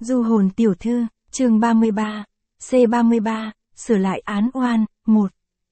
Du hồn tiểu thư, chương 33, C33, sửa lại án oan, 1.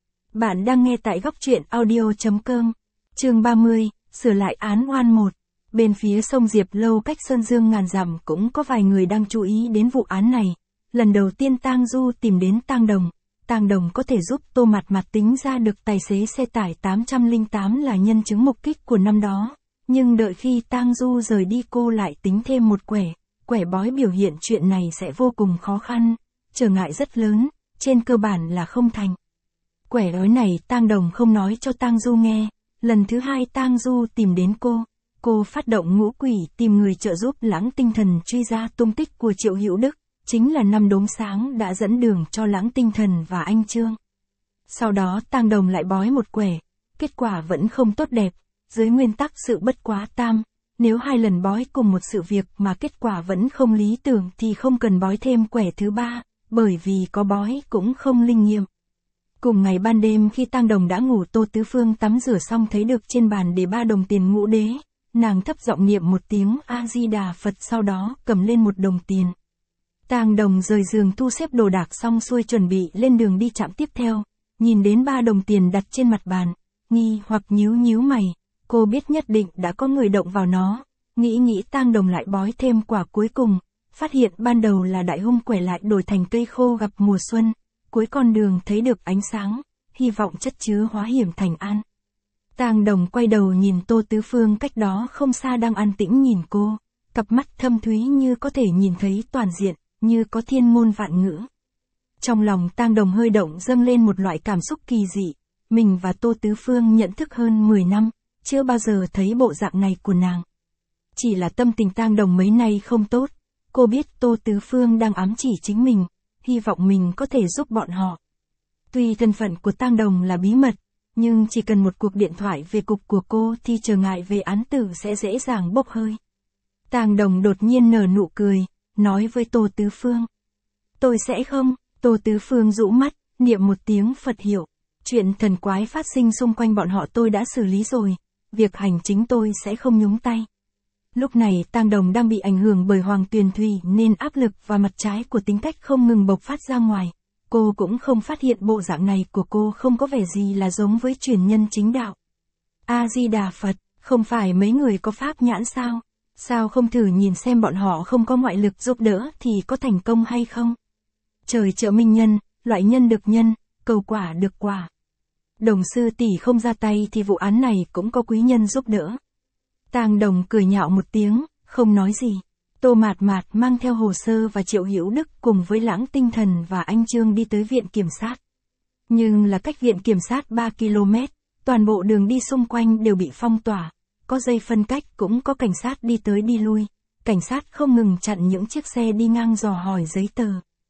Bạn đang nghe tại góc truyện audio.com. Chương 30, sửa lại án oan 1. Bên phía sông Diệp Lâu cách Sơn Dương ngàn dặm cũng có vài người đang chú ý đến vụ án này. Lần đầu tiên Tang Du tìm đến Tang Đồng. Tang Đồng có thể giúp Tô Mạt Mạt tính ra được tài xế xe tải 808 là nhân chứng mục kích của năm đó. Nhưng đợi khi Tang Du rời đi cô lại tính thêm một quẻ bói biểu hiện chuyện này sẽ vô cùng khó khăn, trở ngại rất lớn, trên cơ bản là không thành. Quẻ bói này Tang Đồng không nói cho Tang Du nghe. Lần thứ hai Tang Du tìm đến cô phát động ngũ quỷ tìm người trợ giúp Lãng Tinh Thần truy ra tung tích của Triệu Hữu Đức, chính là năm đốm sáng đã dẫn đường cho Lãng Tinh Thần và anh Trương. Sau đó Tang Đồng lại bói một quẻ, kết quả vẫn không tốt đẹp, dưới nguyên tắc sự bất quá tam, nếu hai lần bói cùng một sự việc mà kết quả vẫn không lý tưởng thì không cần bói thêm quẻ thứ ba, bởi vì có bói cũng không linh nghiệm. Cùng ngày ban đêm khi Tang Đồng đã ngủ, Tô Tứ Phương tắm rửa xong thấy được trên bàn để 3 đồng tiền ngũ đế, nàng thấp giọng niệm một tiếng A-di-đà Phật, sau đó cầm lên 1 đồng tiền. Tang Đồng rời giường thu xếp đồ đạc xong xuôi chuẩn bị lên đường đi trạm tiếp theo, nhìn đến 3 đồng tiền đặt trên mặt bàn, nghi hoặc nhíu mày, cô biết nhất định đã có người động vào nó, nghĩ Tang Đồng lại bói thêm quả cuối cùng, phát hiện ban đầu là đại hung quẻ lại đổi thành cây khô gặp mùa xuân, cuối con đường thấy được ánh sáng, hy vọng chất chứa hóa hiểm thành an. Tang Đồng quay đầu nhìn Tô Tứ Phương cách đó không xa đang an tĩnh nhìn cô, cặp mắt thâm thúy như có thể nhìn thấy toàn diện, như có thiên ngôn vạn ngữ. Trong lòng Tang Đồng hơi động dâng lên một loại cảm xúc kỳ dị, mình và Tô Tứ Phương nhận thức hơn 10 năm, chưa bao giờ thấy bộ dạng này của nàng. Chỉ là tâm tình Tang Đồng mấy nay không tốt, cô biết Tô Tứ Phương đang ám chỉ chính mình, hy vọng mình có thể giúp bọn họ. Tuy thân phận của Tang Đồng là bí mật, nhưng chỉ cần một cuộc điện thoại về cục của cô thì trở ngại về án tử sẽ dễ dàng bốc hơi. Tang Đồng đột nhiên nở nụ cười, nói với Tô Tứ Phương. Tôi sẽ không. Tô Tứ Phương rũ mắt, niệm một tiếng Phật hiệu. Chuyện thần quái phát sinh xung quanh bọn họ tôi đã xử lý rồi, việc hành chính tôi sẽ không nhúng tay. Lúc này Tang Đồng đang bị ảnh hưởng bởi Hoàng Tuyền Thủy nên áp lực và mặt trái của tính cách không ngừng bộc phát ra ngoài. Cô cũng không phát hiện bộ dạng này của cô không có vẻ gì là giống với truyền nhân chính đạo. A-di-đà Phật, không phải mấy người có pháp nhãn sao? Sao không thử nhìn xem bọn họ không có ngoại lực giúp đỡ thì có thành công hay không? Trời trợ minh nhân, loại nhân được nhân, cầu quả được quả. Đồng sư tỷ không ra tay thì vụ án này cũng có quý nhân giúp đỡ. Tang Đồng cười nhạo một tiếng, không nói gì. Tô Mạt Mạt mang theo hồ sơ và Triệu Hữu Đức cùng với Lãng Tinh Thần và anh Trương đi tới viện kiểm sát. Nhưng là cách viện kiểm sát 3 km, toàn bộ đường đi xung quanh đều bị phong tỏa, có dây phân cách cũng có cảnh sát đi tới đi lui, cảnh sát không ngừng chặn những chiếc xe đi ngang dò hỏi giấy tờ.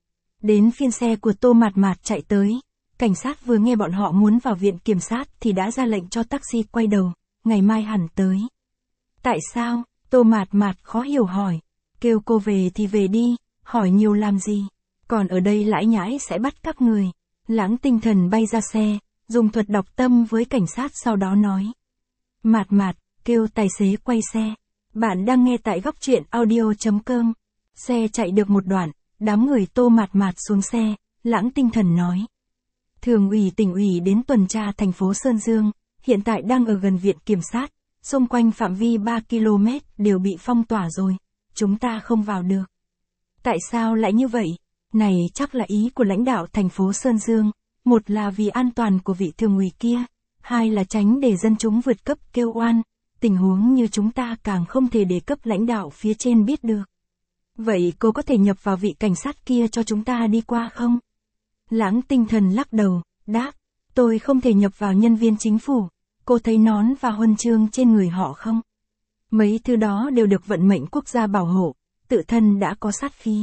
Đến phiên xe của Tô Mạt Mạt chạy tới, cảnh sát vừa nghe bọn họ muốn vào viện kiểm sát thì đã ra lệnh cho taxi quay đầu, ngày mai hẳn tới. Tại sao? Tô Mạt Mạt khó hiểu hỏi. Kêu cô về thì về đi, hỏi nhiều làm gì, còn ở đây lãi nhãi sẽ bắt các người. Lãng Tinh Thần bay ra xe, dùng thuật đọc tâm với cảnh sát sau đó nói. Mạt Mạt, kêu tài xế quay xe. Bạn đang nghe tại góc truyện audio.com. Xe chạy được một đoạn, đám người Tô Mạt Mạt xuống xe, Lãng Tinh Thần nói. Thường ủy tỉnh ủy đến tuần tra thành phố Sơn Dương, hiện tại đang ở gần viện kiểm sát, xung quanh phạm vi 3 km đều bị phong tỏa rồi. Chúng ta không vào được. Tại sao lại như vậy? Này chắc là ý của lãnh đạo thành phố Sơn Dương, một là vì an toàn của vị thường ủy kia, hai là tránh để dân chúng vượt cấp kêu oan, tình huống như chúng ta càng không thể để cấp lãnh đạo phía trên biết được. Vậy cô có thể nhập vào vị cảnh sát kia cho chúng ta đi qua không? Lãng Tinh Thần lắc đầu, đáp, tôi không thể nhập vào nhân viên chính phủ, cô thấy nón và huân chương trên người họ không? Mấy thứ đó đều được vận mệnh quốc gia bảo hộ, tự thân đã có sát khí.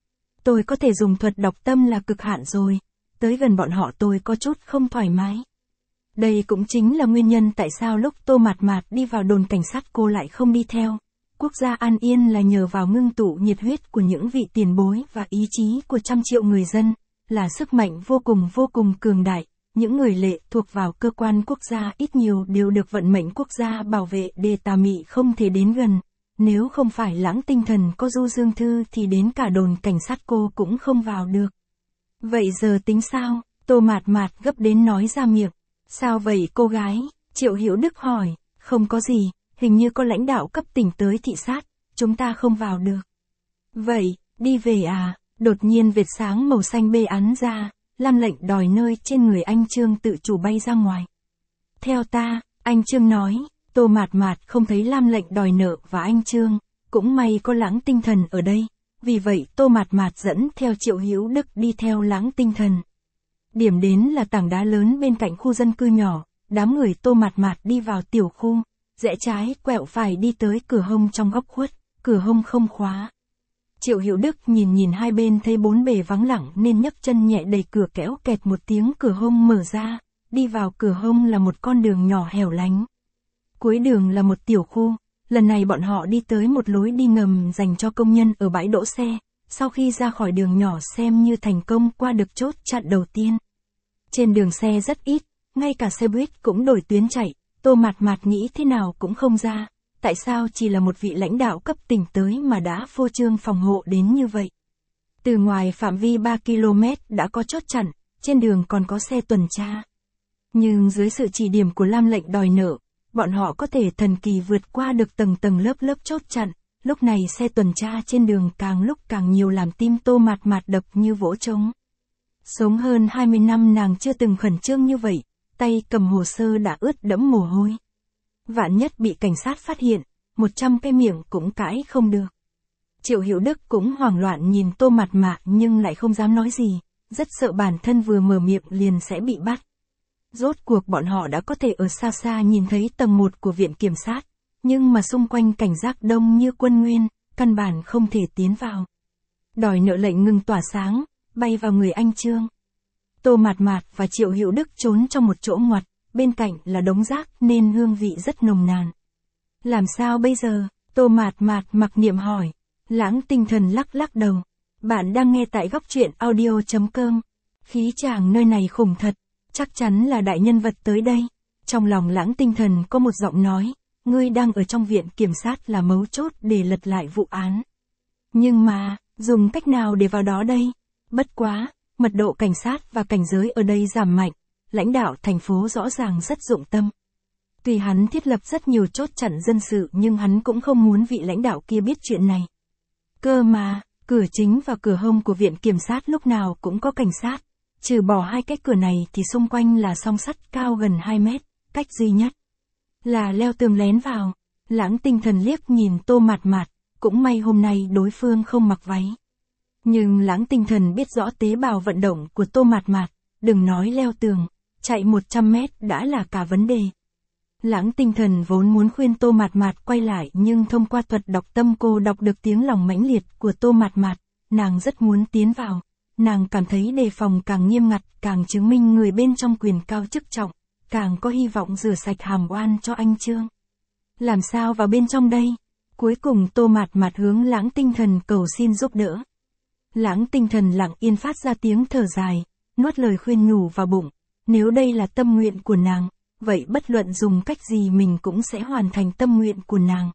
Tôi có thể dùng thuật đọc tâm là cực hạn rồi, tới gần bọn họ tôi có chút không thoải mái. Đây cũng chính là nguyên nhân tại sao lúc Tô Mạt Mạt đi vào đồn cảnh sát cô lại không đi theo. Quốc gia an yên là nhờ vào ngưng tụ nhiệt huyết của những vị tiền bối và ý chí của trăm triệu người dân, là sức mạnh vô cùng cường đại. Những người lệ thuộc vào cơ quan quốc gia ít nhiều đều được vận mệnh quốc gia bảo vệ để tà mị không thể đến gần. nếu không phải Lãng Tinh Thần có Du Dương Thư thì đến cả đồn cảnh sát cô cũng không vào được. Vậy giờ tính sao? Tô Mạt Mạt gấp đến nói ra miệng. Sao vậy cô gái? Triệu Hiểu Đức hỏi. Không có gì, hình như có lãnh đạo cấp tỉnh tới thị sát, chúng ta không vào được. Vậy, đi về à? Đột nhiên vệt sáng màu xanh bê ắn ra, Lam lệnh đòi nơi trên người anh Trương tự chủ bay ra ngoài. Theo ta, anh Trương nói. Tô Mạt Mạt không thấy Lam lệnh đòi nợ và anh Trương, cũng may có Lãng Tinh Thần ở đây, vì vậy Tô Mạt Mạt dẫn theo Triệu Hiểu Đức đi theo Lãng Tinh Thần. Điểm đến là tảng đá lớn bên cạnh khu dân cư nhỏ, đám người Tô Mạt Mạt đi vào tiểu khu, rẽ trái quẹo phải đi tới cửa hông trong góc khuất, cửa hông không khóa. Triệu Hiểu Đức nhìn hai bên thấy bốn bề vắng lặng nên nhấc chân nhẹ đẩy cửa kéo kẹt một tiếng cửa hông mở ra, đi vào cửa hông là một con đường nhỏ hẻo lánh. Cuối đường là một tiểu khu, lần này bọn họ đi tới một lối đi ngầm dành cho công nhân ở bãi đỗ xe, sau khi ra khỏi đường nhỏ xem như thành công qua được chốt chặn đầu tiên. Trên đường xe rất ít, ngay cả xe buýt cũng đổi tuyến chạy, Tô Mạt Mạt nghĩ thế nào cũng không ra, tại sao chỉ là một vị lãnh đạo cấp tỉnh tới mà đã phô trương phòng hộ đến như vậy. Từ ngoài phạm vi 3 km đã có chốt chặn, trên đường còn có xe tuần tra. Nhưng dưới sự chỉ điểm của Lam lệnh đòi nợ, bọn họ có thể thần kỳ vượt qua được tầng lớp chốt chặn, lúc này xe tuần tra trên đường càng lúc càng nhiều làm tim Tô Mạt Mạt đập như vỗ trống. Sống hơn 20 năm nàng chưa từng khẩn trương như vậy, tay cầm hồ sơ đã ướt đẫm mồ hôi. Vạn nhất bị cảnh sát phát hiện, 100 cái miệng cũng cãi không được. Triệu Hiểu Đức cũng hoảng loạn nhìn Tô Mạt Mạt nhưng lại không dám nói gì, rất sợ bản thân vừa mở miệng liền sẽ bị bắt. Rốt cuộc bọn họ đã có thể ở xa xa nhìn thấy tầng 1 của viện kiểm sát, nhưng mà xung quanh cảnh giác đông như quân nguyên, căn bản không thể tiến vào. Đòi nợ lệnh ngừng tỏa sáng, bay vào người anh Trương. Tô Mạt Mạt và Triệu Hiểu Đức trốn trong một chỗ ngoặt, bên cạnh là đống rác nên hương vị rất nồng nàn. Làm sao bây giờ? Tô Mạt Mạt mặc niệm hỏi. Lãng Tinh Thần lắc đầu. Bạn đang nghe tại góc truyện audio.com. Khí chàng nơi này khủng thật, chắc chắn là đại nhân vật tới đây. Trong lòng Lãng Tinh Thần có một giọng nói, ngươi đang ở trong viện kiểm sát là mấu chốt để lật lại vụ án. Nhưng mà, dùng cách nào để vào đó đây? Bất quá, mật độ cảnh sát và cảnh giới ở đây giảm mạnh, lãnh đạo thành phố rõ ràng rất dụng tâm. Tuy hắn thiết lập rất nhiều chốt chặn dân sự nhưng hắn cũng không muốn vị lãnh đạo kia biết chuyện này. Cơ mà, cửa chính và cửa hông của viện kiểm sát lúc nào cũng có cảnh sát, trừ bỏ hai cái cửa này thì xung quanh là song sắt cao gần 2 mét, cách duy nhất là leo tường lén vào. Lãng Tinh Thần liếc nhìn Tô Mạt Mạt, cũng may hôm nay đối phương không mặc váy. Nhưng Lãng Tinh Thần biết rõ tế bào vận động của Tô Mạt Mạt, đừng nói leo tường, chạy 100 mét đã là cả vấn đề. Lãng Tinh Thần vốn muốn khuyên Tô Mạt Mạt quay lại nhưng thông qua thuật đọc tâm cô đọc được tiếng lòng mãnh liệt của Tô Mạt Mạt, nàng rất muốn tiến vào, nàng cảm thấy đề phòng càng nghiêm ngặt càng chứng minh người bên trong quyền cao chức trọng, càng có hy vọng rửa sạch hàm oan cho anh Trương. Làm sao vào bên trong đây? Cuối cùng Tô Mạt Mạt hướng Lãng Tinh Thần cầu xin giúp đỡ. Lãng Tinh Thần lặng yên phát ra tiếng thở dài, nuốt lời khuyên nhủ vào bụng, nếu đây là tâm nguyện của nàng, vậy bất luận dùng cách gì mình cũng sẽ hoàn thành tâm nguyện của nàng.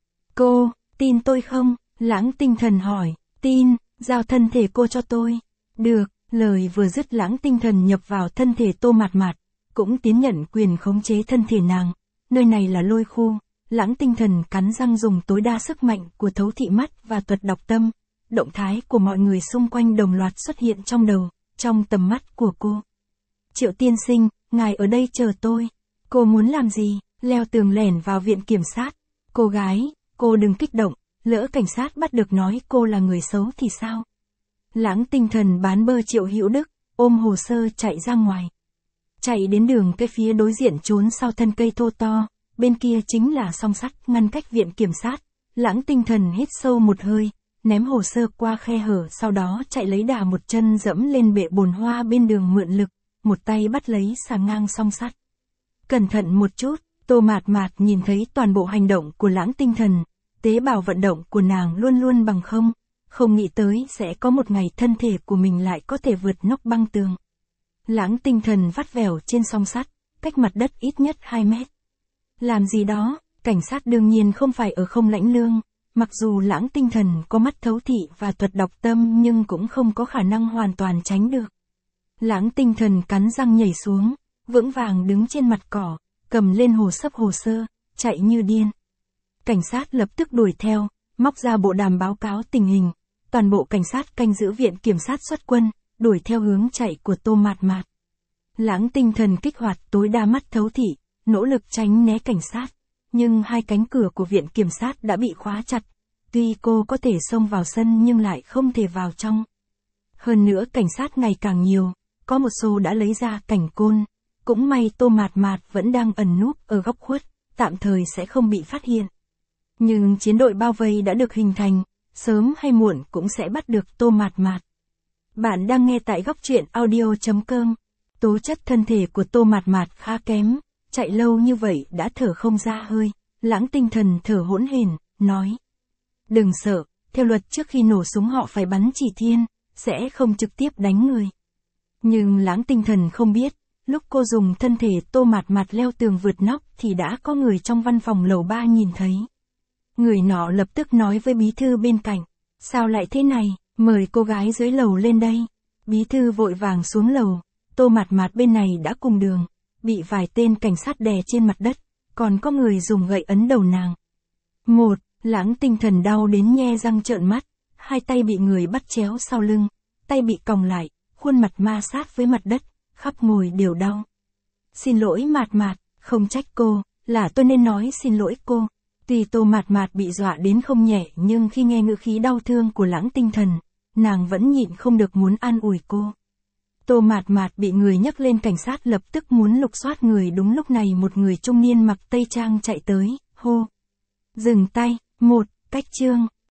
Cô, tin tôi không? Lãng Tinh Thần hỏi. Tin, giao thân thể cô cho tôi. Được, lời vừa dứt Lãng Tinh Thần nhập vào thân thể Tô Mạt Mạt, cũng tiến nhận quyền khống chế thân thể nàng. Nơi này là lôi khu, Lãng Tinh Thần cắn răng dùng tối đa sức mạnh của thấu thị mắt và thuật đọc tâm. Động thái của mọi người xung quanh đồng loạt xuất hiện trong đầu, trong tầm mắt của cô. Triệu tiên sinh, ngài ở đây chờ tôi. Cô muốn làm gì? Leo tường lẻn vào viện kiểm sát. Cô gái, cô đừng kích động, lỡ cảnh sát bắt được nói cô là người xấu thì sao? Lãng Tinh Thần bán bơ Triệu Hiểu Đức, ôm hồ sơ chạy ra ngoài. Chạy đến đường cái phía đối diện trốn sau thân cây thô to, bên kia chính là song sắt ngăn cách viện kiểm sát. Lãng Tinh Thần hít sâu một hơi, ném hồ sơ qua khe hở sau đó chạy lấy đà một chân dẫm lên bệ bồn hoa bên đường mượn lực, một tay bắt lấy xà ngang song sắt. Cẩn thận một chút, Tô Mạt Mạt nhìn thấy toàn bộ hành động của Lãng Tinh Thần, tế bào vận động của nàng luôn luôn bằng không nghĩ tới sẽ có một ngày thân thể của mình lại có thể vượt nóc băng tường. Lãng Tinh Thần vắt vẻo trên song sắt, cách mặt đất ít nhất 2 mét. Làm gì đó, cảnh sát đương nhiên không phải ở không lãnh lương, Mặc dù Lãng Tinh Thần có mắt thấu thị và thuật đọc tâm nhưng cũng không có khả năng hoàn toàn tránh được. Lãng Tinh Thần cắn răng nhảy xuống, vững vàng đứng trên mặt cỏ, cầm lên hồ sơ, chạy như điên. Cảnh sát lập tức đuổi theo, móc ra bộ đàm báo cáo tình hình. Toàn bộ cảnh sát canh giữ viện kiểm sát xuất quân, đuổi theo hướng chạy của Tô Mạt Mạt. Lãng Tinh Thần kích hoạt tối đa mắt thấu thị, nỗ lực tránh né cảnh sát. Nhưng hai cánh cửa của viện kiểm sát đã bị khóa chặt. Tuy cô có thể xông vào sân nhưng lại không thể vào trong. Hơn nữa cảnh sát ngày càng nhiều, có một số đã lấy ra cảnh côn. Cũng may Tô Mạt Mạt vẫn đang ẩn núp ở góc khuất, tạm thời sẽ không bị phát hiện. Nhưng chiến đội bao vây đã được hình thành, sớm hay muộn cũng sẽ bắt được Tô Mạt Mạt. Bạn đang nghe tại góc truyện audio.com. Tố chất thân thể của Tô Mạt Mạt khá kém, chạy lâu như vậy đã thở không ra hơi. Lãng Tinh Thần thở hỗn hển, nói. Đừng sợ, theo luật trước khi nổ súng họ phải bắn chỉ thiên, sẽ không trực tiếp đánh người. Nhưng Lãng Tinh Thần không biết, lúc cô dùng thân thể Tô Mạt Mạt leo tường vượt nóc thì đã có người trong văn phòng lầu 3 nhìn thấy. Người nọ lập tức nói với bí thư bên cạnh. Sao lại thế này, mời cô gái dưới lầu lên đây. Bí thư vội vàng xuống lầu, Tô Mạt Mạt bên này đã cùng đường, bị vài tên cảnh sát đè trên mặt đất, còn có người dùng gậy ấn đầu nàng. Lãng Tinh Thần đau đến nhe răng trợn mắt, hai tay bị người bắt chéo sau lưng, tay bị còng lại, khuôn mặt ma sát với mặt đất, khắp ngồi đều đau. Xin lỗi Mạt Mạt, không trách cô, là tôi nên nói xin lỗi cô. Tuy Tô Mạt Mạt bị dọa đến không nhẹ nhưng khi nghe ngữ khí đau thương của Lãng Tinh Thần, nàng vẫn nhịn không được muốn an ủi cô. Tô Mạt Mạt bị người nhấc lên, cảnh sát lập tức muốn lục soát người. Đúng lúc này một người trung niên mặc tây trang chạy tới, hô. Dừng tay, cách chương.